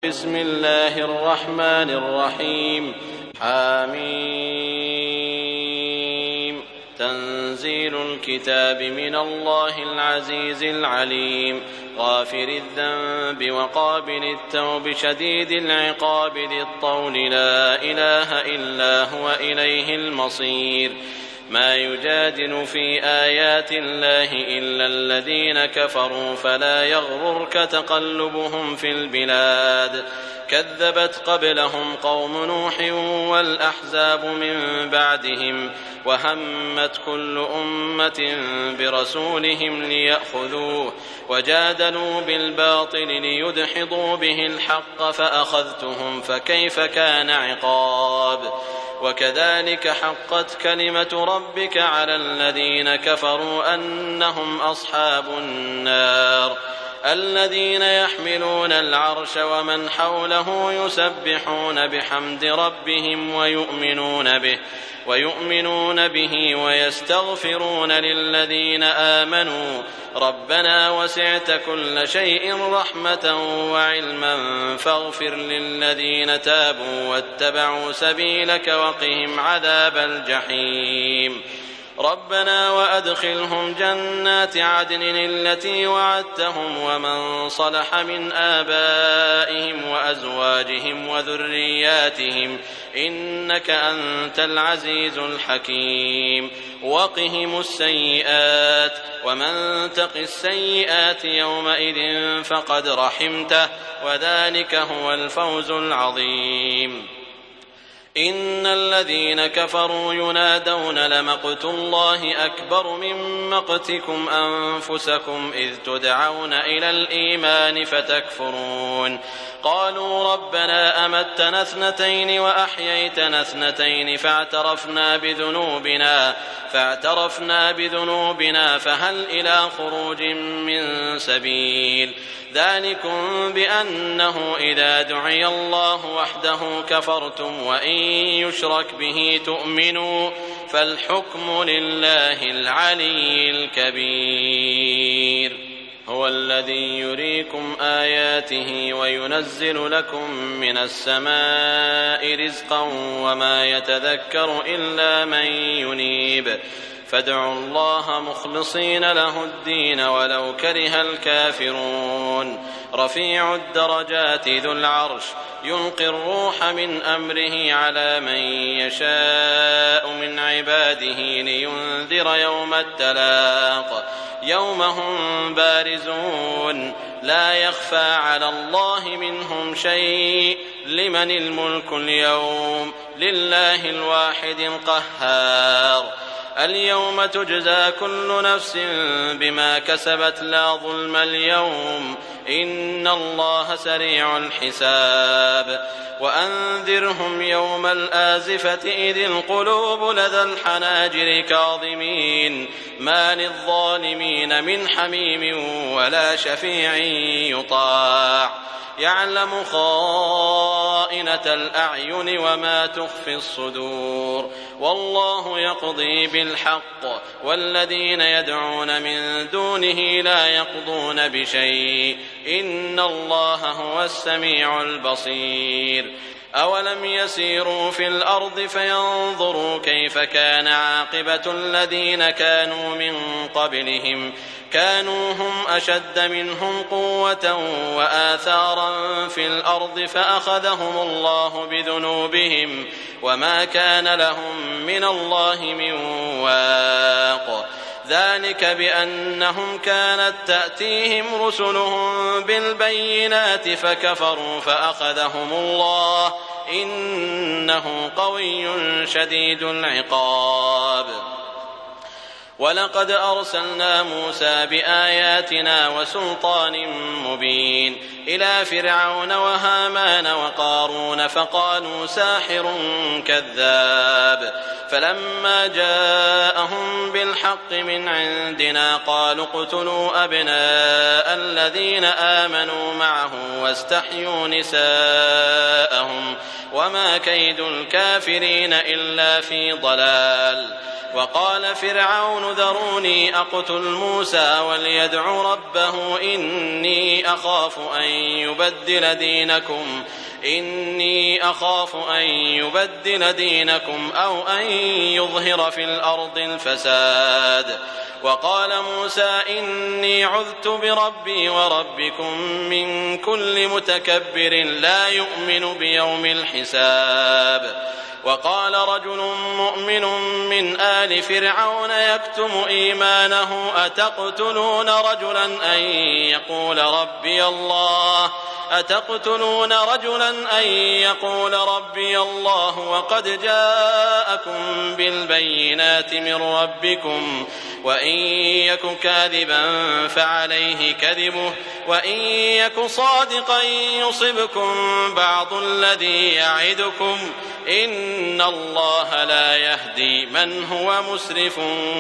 بسم الله الرحمن الرحيم. حميم. تنزيل الكتاب من الله العزيز العليم، غافر الذنب وقابل التوب شديد العقاب ذي الطول، لا إله إلا هو إليه المصير. ما يجادل في آيات الله إلا الذين كفروا، فلا يغررك تقلبهم في البلاد. كذبت قبلهم قوم نوح والأحزاب من بعدهم، وهمت كل أمة برسولهم ليأخذوه، وجادلوا بالباطل ليدحضوا به الحق، فأخذتهم فكيف كان عقاب. وكذلك حقت كلمة ربك على الذين كفروا أنهم أصحاب النار. الذين يحملون العرش ومن حوله يسبحون بحمد ربهم ويؤمنون به ويستغفرون للذين آمنوا ربنا وسعت كل شيء رحمة وعلما فاغفر للذين تابوا واتبعوا سبيلك وقهم عذاب الجحيم. ربنا وأدخلهم جنات عدن التي وعدتهم ومن صلح من آبائهم وأزواجهم وذرياتهم إنك أنت العزيز الحكيم. وقهم السيئات، ومن تق السيئات يومئذ فقد رحمته، وذلك هو الفوز العظيم. إن الذين كفروا ينادون لمقت الله أكبر من مقتكم أنفسكم إذ تدعون إلى الإيمان فتكفرون. قالوا ربنا أمتنا اثنتين وأحييتنا اثنتين فاعترفنا بذنوبنا فهل إلى خروج من سبيل. ذلكم بأنه إذا دعي الله وحده كفرتم وإن يشرك به تؤمنوا، فالحكم لله العلي الكبير. هو الذي يريكم آياته وينزل لكم من السماء رزقا وما يتذكر إلا من ينيب، فادعوا الله مخلصين له الدين ولو كره الكافرون. رفيع الدرجات ذو العرش يلقي الروح من أمره على من يشاء من عباده لينذر يوم التلاق، يوم هم بارزون لا يخفى على الله منهم شيء. لمن الملك اليوم؟ لله الواحد القهار. اليوم تجزى كل نفس بما كسبت لا ظلم اليوم، إن الله سريع الحساب. وأنذرهم يوم الآزفة إذ القلوب لدى الحناجر كاظمين، ما للظالمين من حميم ولا شفيع يطاع. يعلم خائنة الأعين وما تخفي الصدور، والله يقضي بالحق، والذين يدعون من دونه لا يقضون بشيء، إن الله هو السميع البصير. أولم يسيروا في الأرض فينظروا كيف كان عاقبة الذين كانوا من قبلهم، كانوا هم أشد منهم قوة وآثارا في الأرض فأخذهم الله بذنوبهم وما كان لهم من الله من واق. ذلك بأنهم كانت تأتيهم رسلهم بالبينات فكفروا فأخذهم الله، إنه قوي شديد العقاب. ولقد أرسلنا موسى بآياتنا وسلطان مبين إلى فرعون وهامان وقارون فقالوا ساحر كذاب، فلما جاءهم بالحق من عندنا قالوا اقتلوا أبناء الذين آمنوا معه واستحيوا نساءهم وما كيد الكافرين إلا في ضلال. وقال فرعون ذروني أقتل موسى وليدع ربه إني أخاف أن يبدل دينكم أو أن يظهر في الأرض الفساد. وقال موسى إني عذت بربي وربكم من كل متكبر لا يؤمن بيوم الحساب. وقال رجل مؤمن من آل فرعون يكتم إيمانه أتقتلون رجلا أن يقول ربي الله وقد جاءكم بالبينات من ربكم وإن يك كاذبا فعليه كذبه وإن يك صادقا يصبكم بعض الذي يعدكم إن الله لا يهدي من هو مسرف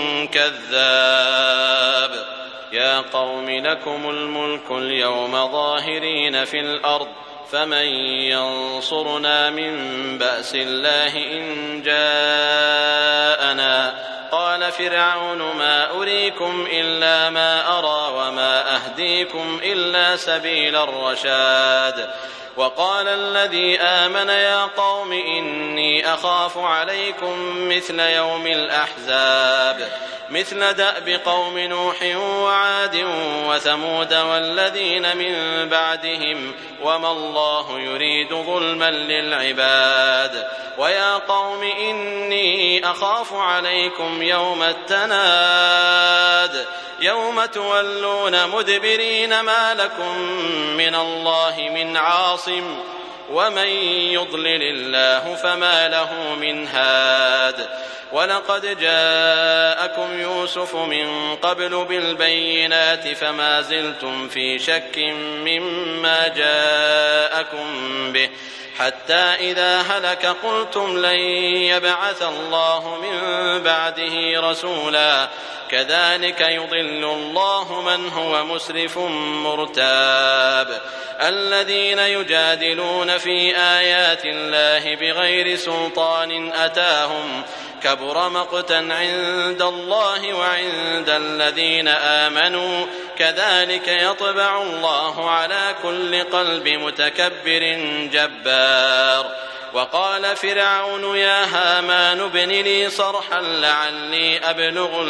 كذاب. يا قوم لكم الملك اليوم ظاهرين في الأرض فمن ينصرنا من بأس الله إن جاءنا. قال فرعون ما أريكم إلا ما أرى وما أهديكم إلا سبيل الرشاد. وقال الذي آمن يا قوم إني أخاف عليكم مثل يوم الأحزاب مثل دأب قوم نوح وعاد وثمود والذين من بعدهم وما الله يريد ظلما للعباد. ويا قوم إني أخاف عليكم يوم التناد يوم تولون مدبرين ما لكم من الله من عاصم ومن يضلل الله فما له من هاد. ولقد جاءكم يوسف من قبل بالبينات فما زلتم في شك مما جاءكم به حتى إذا هلك قلتم لن يبعث الله من بعده رسولا كذلك يضل الله من هو مسرف مرتاب. الذين يجادلون في آيات الله بغير سلطان أتاهم كبر مقتا عند الله وعند الذين آمنوا كذلك يطبع الله على كل قلب متكبر جبار. وقال فرعون يا هامان ابن لي صرحا لعلي أبلغ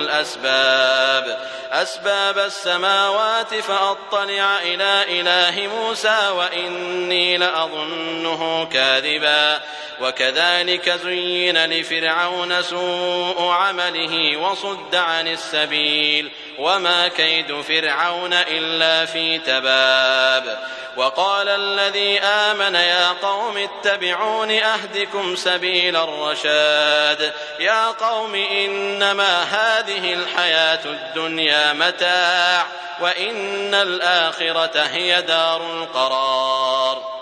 أسباب السماوات فأطلع إلى إله موسى وإني لأظنه كاذبا. وكذلك زين لفرعون سوء عمله وصد عن السبيل وما كيد فرعون إلا في تباب. وقال الذي آمن يا قوم اتبعون أهدكم سبيل الرشاد. يا قوم إنما هذه الحياة الدنيا متاع وإن الآخرة هي دار القرار.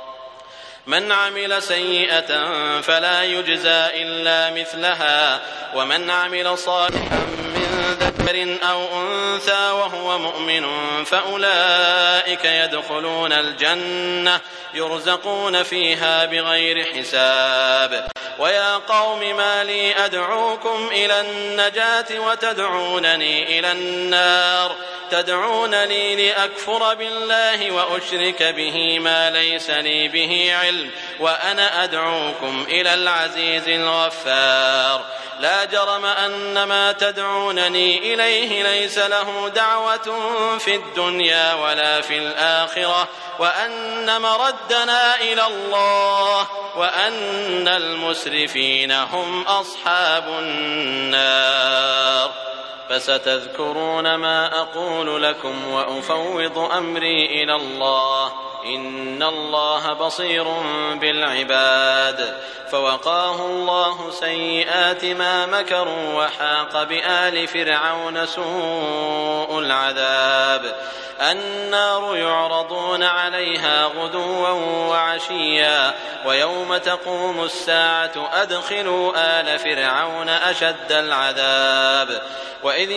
من عمل سيئة فلا يجزى إلا مثلها ومن عمل صالحا من ذكر أو أنثى وهو مؤمن فأولئك يدخلون الجنة يرزقون فيها بغير حساب. ويا قوم ما لي أدعوكم إلى النجاة وتدعونني إلى النار تدعونني لأكفر بالله وأشرك به ما ليس لي به علم وأنا أدعوكم إلى العزيز الغفار. لا جرم أن ما تدعونني إليه ليس له دعوة في الدنيا ولا في الآخرة وأن مردنا إلى الله وأن المسرفين هم أصحاب النار. فستذكرون ما أقول لكم وأفوض أمري إلى الله إن الله بصير بالعباد. فوقاه الله سيئات ما مكروا وحاق بآل فرعون سوء العذاب. النار يعرضون عليها غدوا وعشيا ويوم تقوم الساعة أدخلوا آل فرعون أشد العذاب. وإذ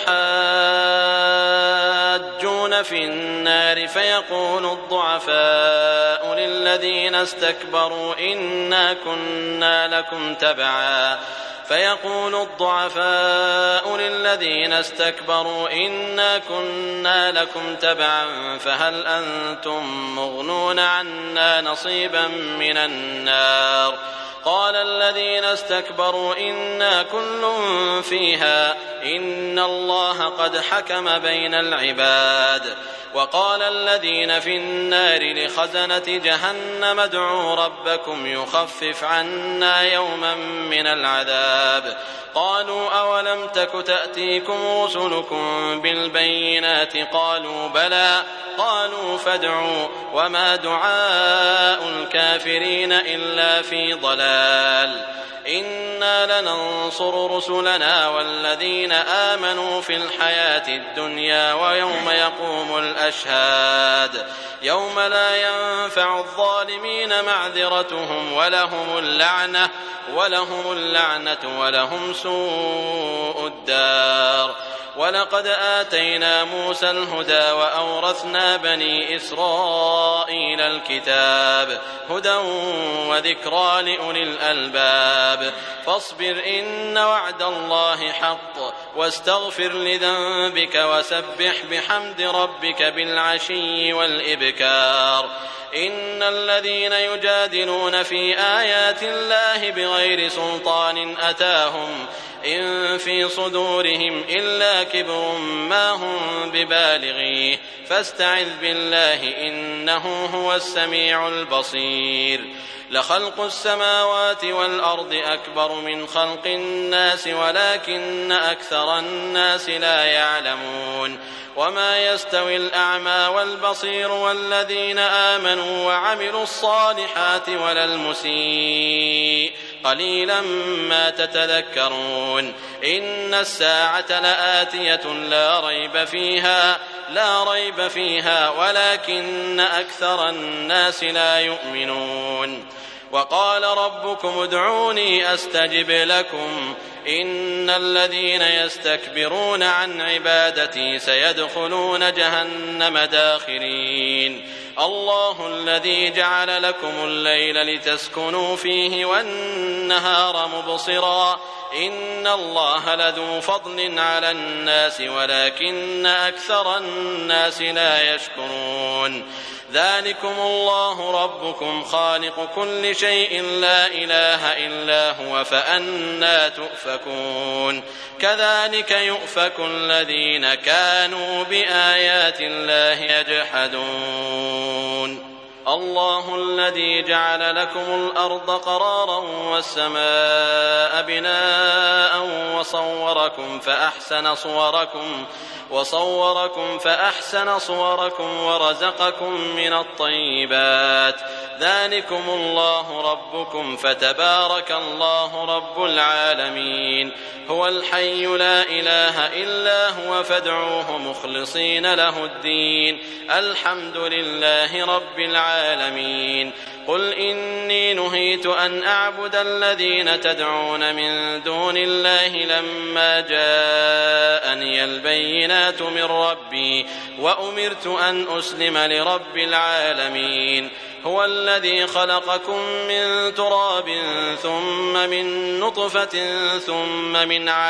يتحاجون في النار فيقول الضعفاء للذين استكبروا إنا كنا لكم تبعا فيقول الضعفاء للذين استكبروا إنا كنا لكم تبعا فهل أنتم مغنون عنا نصيبا من النار قال الذين استكبروا إنا كل فيها إن الله قد حكم بين العباد وقال الذين في النار لخزنة جهنم ادعوا ربكم يخفف عنا يوما من العذاب قالوا أولم تك تأتيكم رسلكم بالبينات قالوا بلى قالوا فادعوا وما دعاء الكافرين إلا في ضلال إنا لننصر رسلنا والذين آمنوا في الحياة الدنيا ويوم يقوم الأشهاد يوم لا ينفع الظالمين معذرتهم ولهم اللعنة ولهم سوء الدار ولقد آتينا موسى الهدى وأورثنا بني إسرائيل الكتاب هدى وذكرى لأولي الألباب فاصبر إن وعد الله حق واستغفر لذنبك وسبح بحمد ربك بالعشي والإبكار إن الذين يجادلون في آيات الله بغير سلطان أتاهم إن في صدورهم إلا كبر ما هم ببالغيه فاستعذ بالله إنه هو السميع البصير لخلق السماوات والأرض أكبر من خلق الناس ولكن أكثر الناس لا يعلمون وما يستوي الأعمى والبصير والذين آمنوا وعملوا الصالحات ولا المسيء قليلا ما تتذكرون إن الساعة لآتية لا ريب فيها ولكن أكثر الناس لا يؤمنون وقال ربكم ادعوني أستجب لكم إن الذين يستكبرون عن عبادتي سيدخلون جهنم داخرين الله الذي جعل لكم الليل لتسكنوا فيه والنهار مبصرا إن الله لذو فضل على الناس ولكن أكثر الناس لا يشكرون ذلكم الله ربكم خالق كل شيء لا إله إلا هو فأنى تؤفكون كذلك يؤفك الذين كانوا بآيات الله يجحدون الله الذي جعل لكم الأرض قرارا والسماء بناء وصوركم فأحسن صوركم ورزقكم من الطيبات ذلكم الله ربكم فتبارك الله رب العالمين هو الحي لا إله إلا هو فادعوه مخلصين له الدين الحمد لله رب العالمين قل إني نهيت أن أعبد الذين تدعون من دون الله لما جاءني البينات من ربي وأمرت أن أسلم لرب العالمين هو الذي خلقكم من تراب ثم من نطفة ثم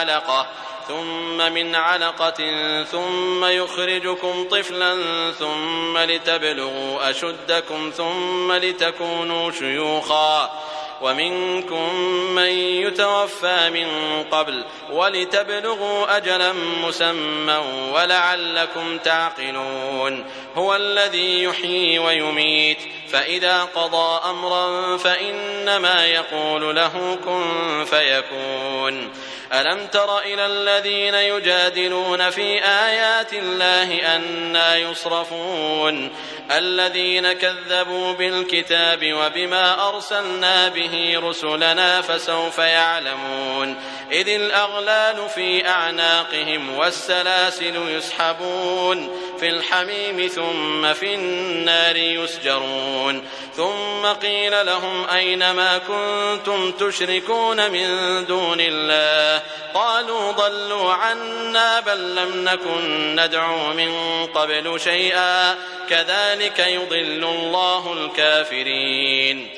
من علقة ثم يخرجكم طفلا ثم لتبلغوا أشدكم ثم لتكونوا شيوخا ومنكم من يتوفى من قبل ولتبلغوا أجلا مسمى ولعلكم تعقلون هو الذي يحيي ويميت فإذا قضى أمرا فإنما يقول له كن فيكون ألم تر إلى الذين يجادلون في آيات الله أنى يصرفون الذين كذبوا بالكتاب وبما أرسلنا به رسلنا فسوف يعلمون إذ الأغلال في أعناقهم والسلاسل يسحبون في الحميم ثم في النار يسجرون ثم قيل لهم أين ما كنتم تشركون من دون الله قالوا ضلوا عنا بل لم نكن ندعو من قبل شيئا كذلك يضل الله الكافرين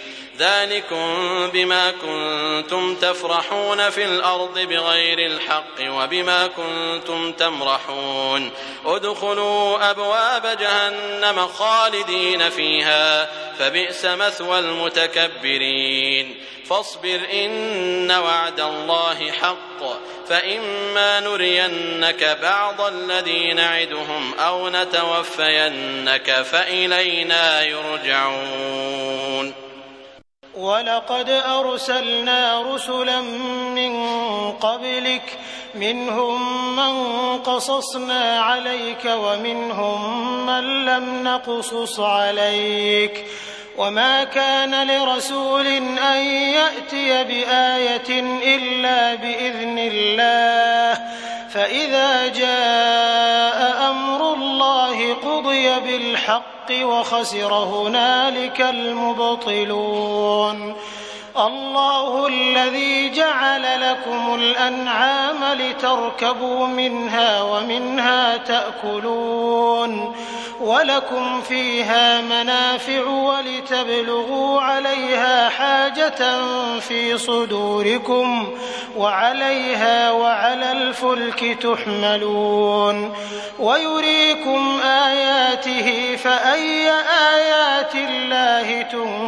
ذلكم بما كنتم تفرحون في الأرض بغير الحق وبما كنتم تمرحون ادخلوا أبواب جهنم خالدين فيها فبئس مثوى المتكبرين فاصبر إن وعد الله حق فإما نرينك بعض الذي نعدهم أو نتوفينك فإلينا يرجعون. ولقد أرسلنا رسلا من قبلك منهم من قصصنا عليك ومنهم من لم نقصص عليك وما كان لرسول أن يأتي بآية إلا بإذن الله فإذا جاء أمر الله قضي بالحق وخسر هنالك المبطلون. الله الذي جعل لكم الأنعام لتركبوا منها ومنها تأكلون ولكم فيها منافع ولتبلغوا عليها حاجة في صدوركم وعليها وعلى الفلك تحملون ويريكم آياته فأي آيات الله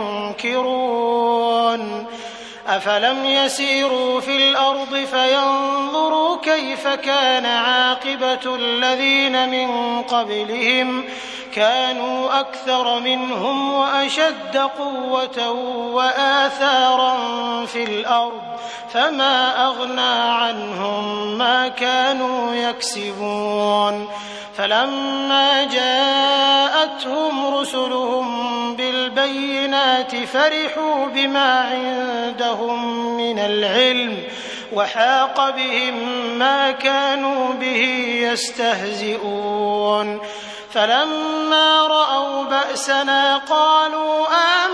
تنكرون. أفلم يسيروا في الأرض فينظروا كيف كان عاقبة الذين من قبلهم كانوا أكثر منهم وأشد قوة وآثارا في الأرض فما أغنى عنهم ما كانوا يكسبون. فلما جاءتهم رسلهم بالبينات فرحوا بما عندهم من العلم وحاق بهم ما كانوا به يستهزئون. فلما رأوا بأسنا قالوا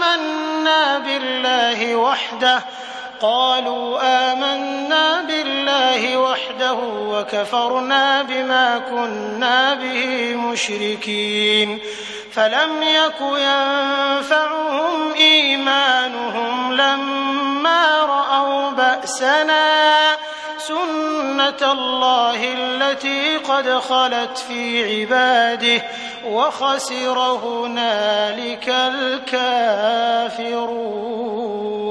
آمنا بالله وحده وكفرنا بما كنا به مشركين. فلم يك ينفعهم إيمانهم لما رأوا بأسنا سنة الله التي قد خلت في عباده وخسر هنالك الكافرون.